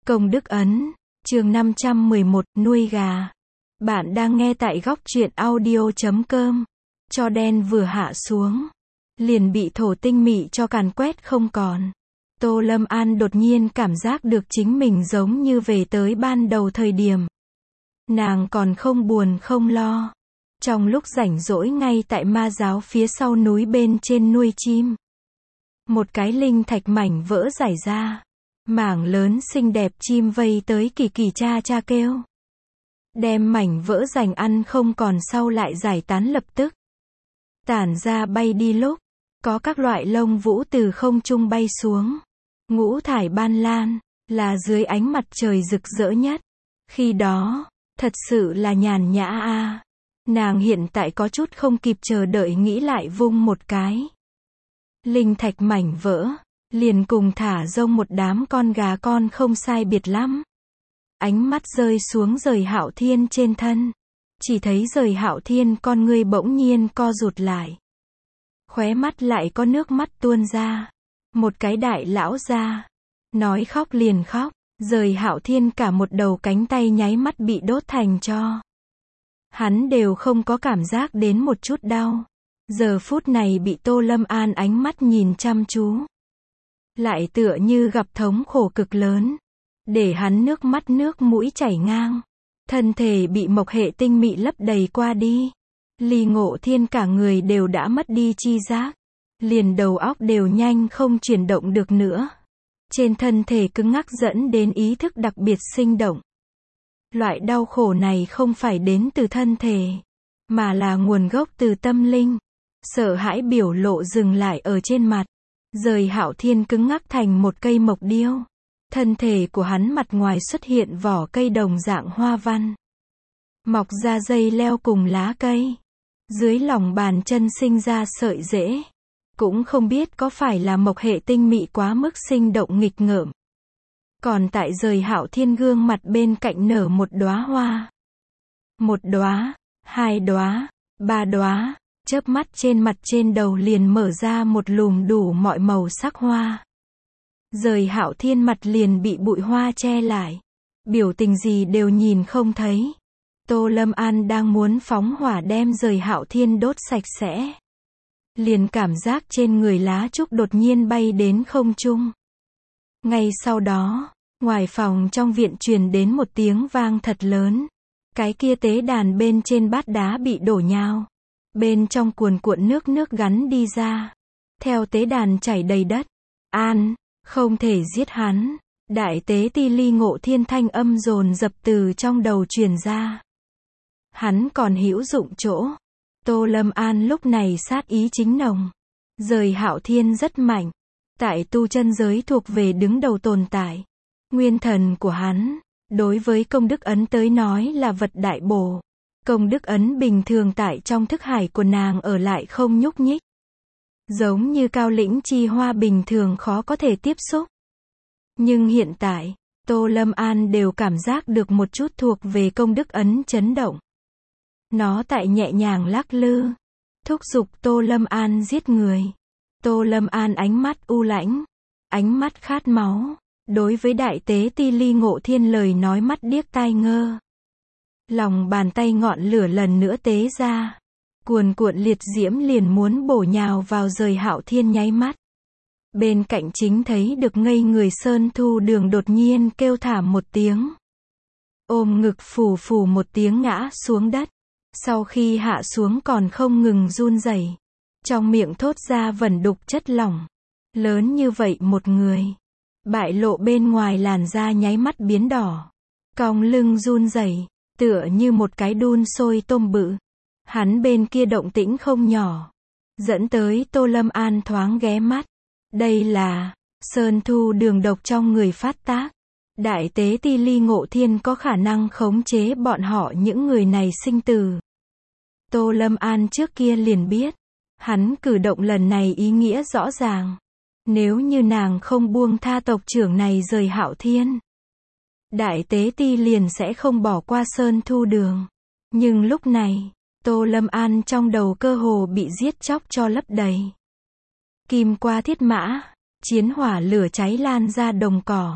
Công đức ấn, chương 511, nuôi gà. Bạn đang nghe tại góc truyện audio.com. Cho đen vừa hạ xuống, liền bị thổ tinh mị cho càn quét không còn. Tô Lâm An đột nhiên cảm giác được chính mình giống như về tới ban đầu thời điểm. Nàng còn không buồn không lo. Trong lúc rảnh rỗi ngay tại ma giáo phía sau núi bên trên nuôi chim. Một cái linh thạch mảnh vỡ rải ra. Mảng lớn xinh đẹp chim vây tới kỳ kỳ cha cha kêu. Đem mảnh vỡ dành ăn không còn sau lại giải tán lập tức. Tản ra bay đi lúc. Có các loại lông vũ từ không trung bay xuống. Ngũ thải ban lan, là dưới ánh mặt trời rực rỡ nhất. Khi đó, thật sự là nhàn nhã a. Nàng hiện tại có chút không kịp chờ đợi nghĩ lại vung một cái. Linh thạch mảnh vỡ, liền cùng thả rông một đám con gà con không sai biệt lắm. Ánh mắt rơi xuống Giời Hạo Thiên trên thân. Chỉ thấy Giời Hạo Thiên con ngươi bỗng nhiên co rụt lại. Khóe mắt lại có nước mắt tuôn ra. Một cái đại lão ra. Nói khóc liền khóc. Giời Hạo Thiên cả một đầu cánh tay nháy mắt bị đốt thành tro. Hắn đều không có cảm giác đến một chút đau. Giờ phút này bị Tô Lâm An ánh mắt nhìn chăm chú. Lại tựa như gặp thống khổ cực lớn. Để hắn nước mắt nước mũi chảy ngang. Thân thể bị mộc hệ tinh mị lấp đầy qua đi. Ly Ngộ Thiên cả người đều đã mất đi chi giác. Liền đầu óc đều nhanh không chuyển động được nữa. Trên thân thể cứng ngắc dẫn đến ý thức đặc biệt sinh động. Loại đau khổ này không phải đến từ thân thể, mà là nguồn gốc từ tâm linh. Sợ hãi biểu lộ dừng lại ở trên mặt. Giời Hạo Thiên cứng ngắc thành một cây mộc điêu. Thân thể của hắn mặt ngoài xuất hiện vỏ cây đồng dạng hoa văn. Mọc ra dây leo cùng lá cây. Dưới lòng bàn chân sinh ra sợi rễ. Cũng không biết có phải là mộc hệ tinh mị quá mức sinh động nghịch ngợm. Còn tại Giời Hạo Thiên gương mặt bên cạnh nở một đóa hoa. Một đóa, hai đóa, ba đóa, chớp mắt trên mặt trên đầu liền mở ra một lùm đủ mọi màu sắc hoa. Giời Hạo Thiên mặt liền bị bụi hoa che lại. Biểu tình gì đều nhìn không thấy. Tô Lâm An đang muốn phóng hỏa đem Giời Hạo Thiên đốt sạch sẽ. Liền cảm giác trên người lá trúc đột nhiên bay đến không trung. Ngay sau đó, ngoài phòng trong viện truyền đến một tiếng vang thật lớn. Cái kia tế đàn bên trên bát đá bị đổ nhào. Bên trong cuồn cuộn nước gắn đi ra. Theo tế đàn chảy đầy đất. An, không thể giết hắn. Đại tế ti Ly Ngộ Thiên thanh âm dồn dập từ trong đầu truyền ra. Hắn còn hữu dụng chỗ. Tô Lâm An lúc này sát ý chính nồng. Giời Hạo Thiên rất mạnh. Tại tu chân giới thuộc về đứng đầu tồn tại. Nguyên thần của hắn, đối với công đức ấn tới nói là vật đại bổ. Công đức ấn bình thường tại trong thức hải của nàng ở lại không nhúc nhích. Giống như cao lĩnh chi hoa bình thường khó có thể tiếp xúc. Nhưng hiện tại, Tô Lâm An đều cảm giác được một chút thuộc về công đức ấn chấn động. Nó tại nhẹ nhàng lắc lư, thúc giục Tô Lâm An giết người. Tô Lâm An ánh mắt u lãnh, ánh mắt khát máu, đối với đại tế ti Ly Ngộ Thiên lời nói mắt điếc tai ngơ. Lòng bàn tay ngọn lửa lần nữa tế ra, cuồn cuộn liệt diễm liền muốn bổ nhào vào Giời Hạo Thiên nháy mắt. Bên cạnh chính thấy được ngây người Sơn Thu Đường đột nhiên kêu thảm một tiếng. Ôm ngực phù phù một tiếng ngã xuống đất. Sau khi hạ xuống còn không ngừng run rẩy. Trong miệng thốt ra vẩn đục chất lỏng. Lớn như vậy một người. Bại lộ bên ngoài làn da nháy mắt biến đỏ. Cong lưng run rẩy, tựa như một cái đun sôi tôm bự. Hắn bên kia động tĩnh không nhỏ. Dẫn tới Tô Lâm An thoáng ghé mắt. Đây là Sơn Thu Đường độc trong người phát tác. Đại tế ti Ly Ngộ Thiên có khả năng khống chế bọn họ những người này sinh tử. Tô Lâm An trước kia liền biết. Hắn cử động lần này ý nghĩa rõ ràng. Nếu như nàng không buông tha tộc trưởng này Giời Hạo Thiên, đại tế ti liền sẽ không bỏ qua Sơn Thu Đường. Nhưng lúc này, Tô Lâm An trong đầu cơ hồ bị giết chóc cho lấp đầy. Kim qua thiết mã, chiến hỏa lửa cháy lan ra đồng cỏ.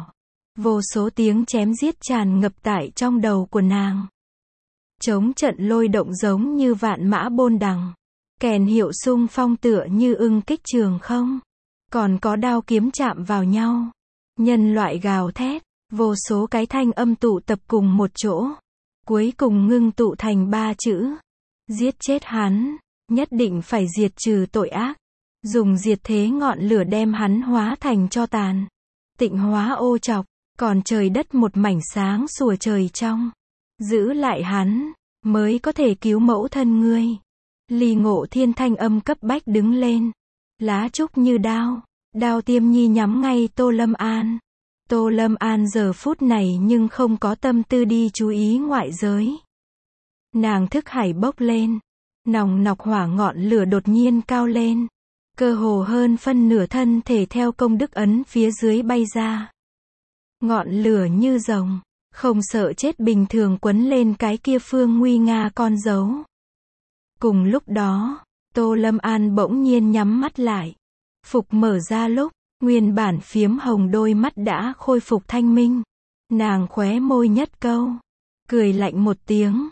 Vô số tiếng chém giết tràn ngập tại trong đầu của nàng. Chống trận lôi động giống như vạn mã bôn đằng. Kèn hiệu xung phong tựa như ưng kích trường không. Còn có đao kiếm chạm vào nhau. Nhân loại gào thét. Vô số cái thanh âm tụ tập cùng một chỗ. Cuối cùng ngưng tụ thành 3 chữ. Giết chết hắn. Nhất định phải diệt trừ tội ác. Dùng diệt thế ngọn lửa đem hắn hóa thành tro tàn. Tịnh hóa ô trọc. Còn trời đất một mảnh sáng sủa trời trong. Giữ lại hắn. Mới có thể cứu mẫu thân ngươi. Ly Ngộ Thiên thanh âm cấp bách đứng lên. Lá trúc như đao. Đao tiêm nhi nhắm ngay Tô Lâm An. Tô Lâm An giờ phút này nhưng không có tâm tư đi chú ý ngoại giới. Nàng thức hải bốc lên. Nòng nọc hỏa ngọn lửa đột nhiên cao lên. Cơ hồ hơn phân nửa thân thể theo công đức ấn phía dưới bay ra. Ngọn lửa như rồng. Không sợ chết bình thường quấn lên cái kia Phương Nguy Nga con dấu. Cùng lúc đó, Tô Lâm An bỗng nhiên nhắm mắt lại. Phục mở ra lúc, nguyên bản phiếm hồng đôi mắt đã khôi phục thanh minh. Nàng khóe môi nhất câu. Cười lạnh một tiếng.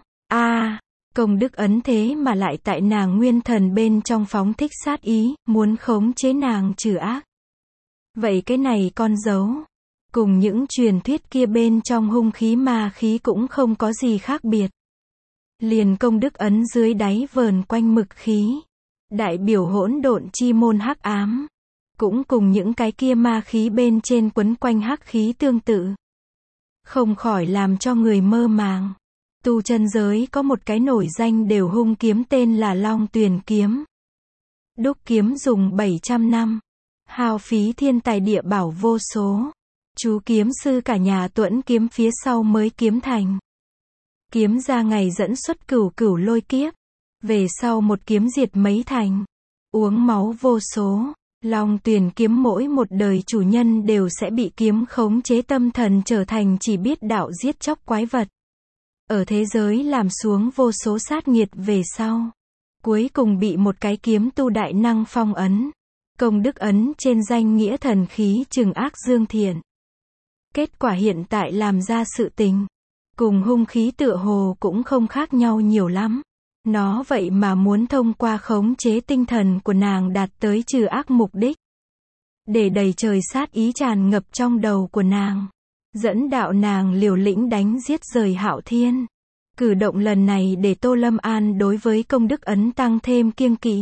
Công đức ấn thế mà lại tại nàng nguyên thần bên trong phóng thích sát ý, muốn khống chế nàng trừ ác. Vậy cái này con dấu. Cùng những truyền thuyết kia bên trong hung khí ma khí cũng không có gì khác biệt. Liền công đức ấn dưới đáy vờn quanh mực khí. Đại biểu hỗn độn chi môn hắc ám. Cũng cùng những cái kia ma khí bên trên quấn quanh hắc khí tương tự. Không khỏi làm cho người mơ màng. Tu chân giới có một cái nổi danh đều hung kiếm tên là Long Tuyền Kiếm. Đúc kiếm dùng 700 năm. Hao phí thiên tài địa bảo vô số. Chú kiếm sư cả nhà tuẫn kiếm phía sau mới kiếm thành. Kiếm ra ngày dẫn xuất cửu cửu lôi kiếp. Về sau một kiếm diệt mấy thành. Uống máu vô số. Long Tuyền Kiếm mỗi một đời chủ nhân đều sẽ bị kiếm khống chế tâm thần trở thành chỉ biết đạo giết chóc quái vật. Ở thế giới làm xuống vô số sát nghiệt về sau. Cuối cùng bị một cái kiếm tu đại năng phong ấn. Công đức ấn trên danh nghĩa thần khí trừng ác dương thiện. Kết quả hiện tại làm ra sự tình. Cùng hung khí tựa hồ cũng không khác nhau nhiều lắm. Nó vậy mà muốn thông qua khống chế tinh thần của nàng đạt tới trừ ác mục đích. Để đầy trời sát ý tràn ngập trong đầu của nàng. Dẫn đạo nàng liều lĩnh đánh giết rời Hạo Thiên. Cử động lần này để Tô Lâm An đối với công đức ấn tăng thêm kiêng kỵ.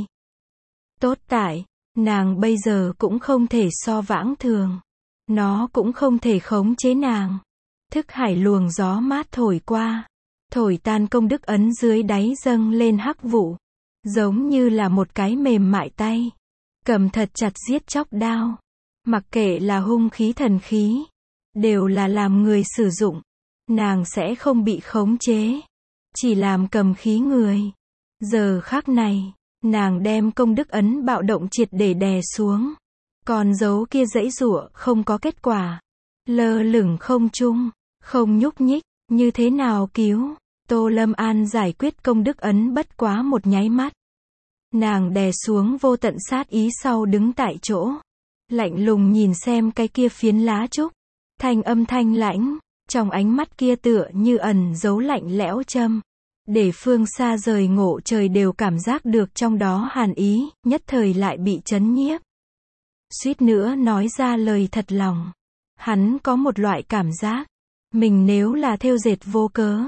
Tốt tại, nàng bây giờ cũng không thể so vãng thường. Nó cũng không thể khống chế nàng. Thức hải luồng gió mát thổi qua. Thổi tan công đức ấn dưới đáy dâng lên hắc vụ. Giống như là một cái mềm mại tay. Cầm thật chặt giết chóc đao. Mặc kệ là hung khí thần khí. Đều là làm người sử dụng. Nàng sẽ không bị khống chế. Chỉ làm cầm khí người. Giờ khắc này, nàng đem công đức ấn bạo động triệt để đè xuống. Còn dấu kia giãy giụa không có kết quả. Lơ lửng không trung, không nhúc nhích, như thế nào cứu? Tô Lâm An giải quyết công đức ấn bất quá một nháy mắt. Nàng đè xuống vô tận sát ý sau đứng tại chỗ. Lạnh lùng nhìn xem cái kia phiến lá trúc. Thanh âm thanh lãnh, trong ánh mắt kia tựa như ẩn giấu lạnh lẽo châm. Để phương xa rời Ngộ Trời đều cảm giác được trong đó hàn ý, nhất thời lại bị chấn nhiếp. Suýt nữa nói ra lời thật lòng. Hắn có một loại cảm giác, mình nếu là thêu dệt vô cớ,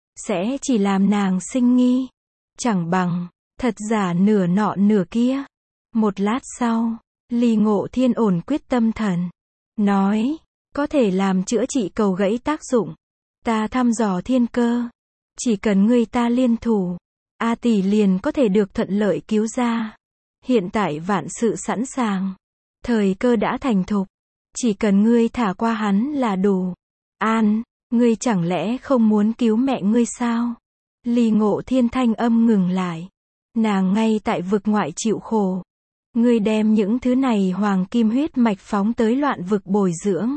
sẽ chỉ làm nàng sinh nghi. Chẳng bằng, thật giả nửa nọ nửa kia. Một lát sau, Ly Ngộ Thiên ổn quyết tâm thần. Nói, có thể làm chữa trị cầu gãy tác dụng. Ta thăm dò thiên cơ. Chỉ cần ngươi ta liên thủ, A tỷ liền có thể được thuận lợi cứu ra. Hiện tại vạn sự sẵn sàng. Thời cơ đã thành thục. Chỉ cần ngươi thả qua hắn là đủ. An, ngươi chẳng lẽ không muốn cứu mẹ ngươi sao? Ly Ngộ Thiên thanh âm ngừng lại. Nàng ngay tại vực ngoại chịu khổ. Ngươi đem những thứ này hoàng kim huyết mạch phóng tới loạn vực bồi dưỡng.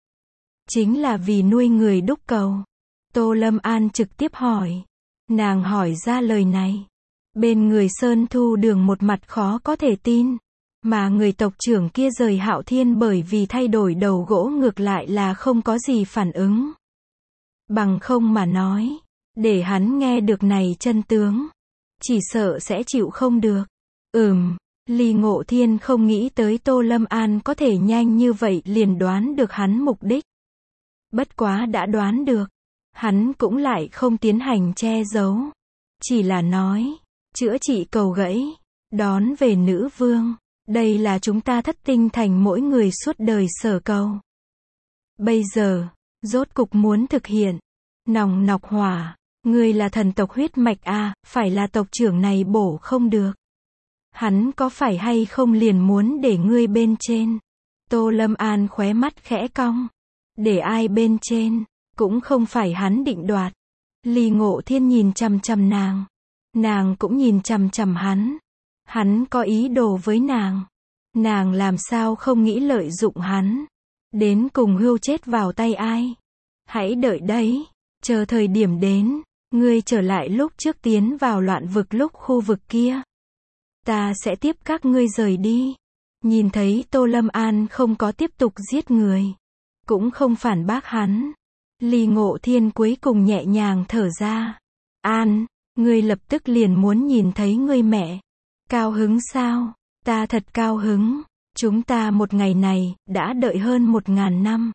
Chính là vì nuôi người đúc cầu. Tô Lâm An trực tiếp hỏi. Nàng hỏi ra lời này. Bên người Sơn Thu Đường một mặt khó có thể tin. Mà người tộc trưởng kia rời Hạo Thiên bởi vì thay đổi đầu gỗ ngược lại là không có gì phản ứng. Bằng không mà nói, để hắn nghe được này chân tướng, chỉ sợ sẽ chịu không được. Ly Ngộ Thiên không nghĩ tới Tô Lâm An có thể nhanh như vậy liền đoán được hắn mục đích. Bất quá đã đoán được, hắn cũng lại không tiến hành che giấu. Chỉ là nói, chữa trị cầu gãy, đón về nữ vương. Đây là chúng ta Thất Tinh Thành mỗi người suốt đời sở cầu. Bây giờ, rốt cục muốn thực hiện. Nòng nọc hỏa, ngươi là thần tộc huyết mạch a, phải là tộc trưởng này bổ không được. Hắn có phải hay không liền muốn để ngươi bên trên. Tô Lâm An khóe mắt khẽ cong. Để ai bên trên, cũng không phải hắn định đoạt. Ly Ngộ Thiên nhìn chằm chằm nàng. Nàng cũng nhìn chằm chằm hắn. Hắn có ý đồ với nàng. Nàng làm sao không nghĩ lợi dụng hắn. Đến cùng hưu chết vào tay ai. Hãy đợi đấy. Chờ thời điểm đến. Ngươi trở lại lúc trước tiến vào loạn vực lúc khu vực kia. Ta sẽ tiếp các ngươi rời đi. Nhìn thấy Tô Lâm An không có tiếp tục giết người. Cũng không phản bác hắn. Ly Ngộ Thiên cuối cùng nhẹ nhàng thở ra. An, ngươi lập tức liền muốn nhìn thấy ngươi mẹ. Cao hứng sao? Ta thật cao hứng. Chúng ta một ngày này, đã đợi hơn 1000 năm.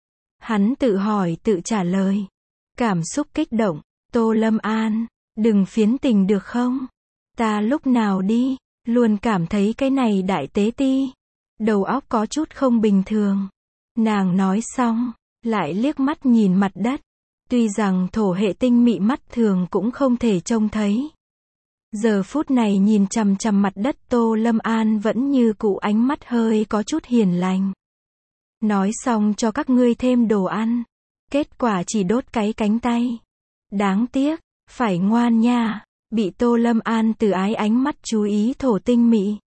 Hắn tự hỏi tự trả lời. Cảm xúc kích động. Tô Lâm An, đừng phiến tình được không? Ta lúc nào đi, luôn cảm thấy cái này đại tế ti. Đầu óc có chút không bình thường. Nàng nói xong, lại liếc mắt nhìn mặt đất. Tuy rằng thổ hệ tinh mị mắt thường cũng không thể trông thấy. Giờ phút này nhìn chằm chằm mặt đất Tô Lâm An vẫn như cũ ánh mắt hơi có chút hiền lành. Nói xong cho các ngươi thêm đồ ăn. Kết quả chỉ đốt cái cánh tay. Đáng tiếc, phải ngoan nha. Bị Tô Lâm An từ ái ánh mắt chú ý thổ tinh mị.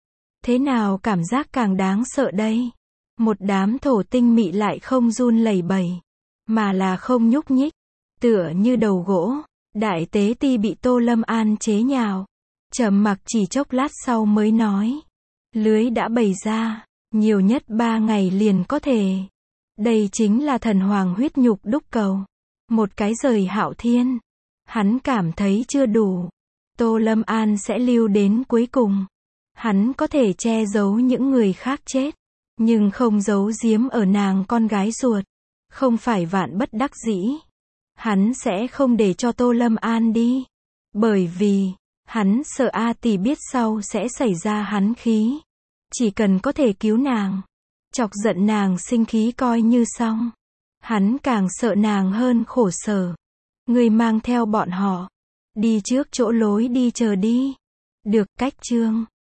Thế nào cảm giác càng đáng sợ đây? Một đám thổ tinh mị lại không run lẩy bẩy, mà là không nhúc nhích, tựa như đầu gỗ. Đại tế ti bị Tô Lâm An chế nhạo, trầm mặc chỉ chốc lát sau mới nói. Lưới đã bày ra, nhiều nhất 3 ngày liền có thể. Đây chính là thần hoàng huyết nhục đúc cầu. Một cái rời Hạo Thiên. Hắn cảm thấy chưa đủ. Tô Lâm An sẽ lưu đến cuối cùng. Hắn có thể che giấu những người khác chết, nhưng không giấu giếm ở nàng con gái ruột. Không phải vạn bất đắc dĩ. Hắn sẽ không để cho Tô Lâm An đi. Bởi vì, hắn sợ A Tỷ biết sau sẽ xảy ra hắn khí. Chỉ cần có thể cứu nàng, chọc giận nàng sinh khí coi như xong. Hắn càng sợ nàng hơn khổ sở. Người mang theo bọn họ, đi trước chỗ lối đi chờ đi. Được, cách chương.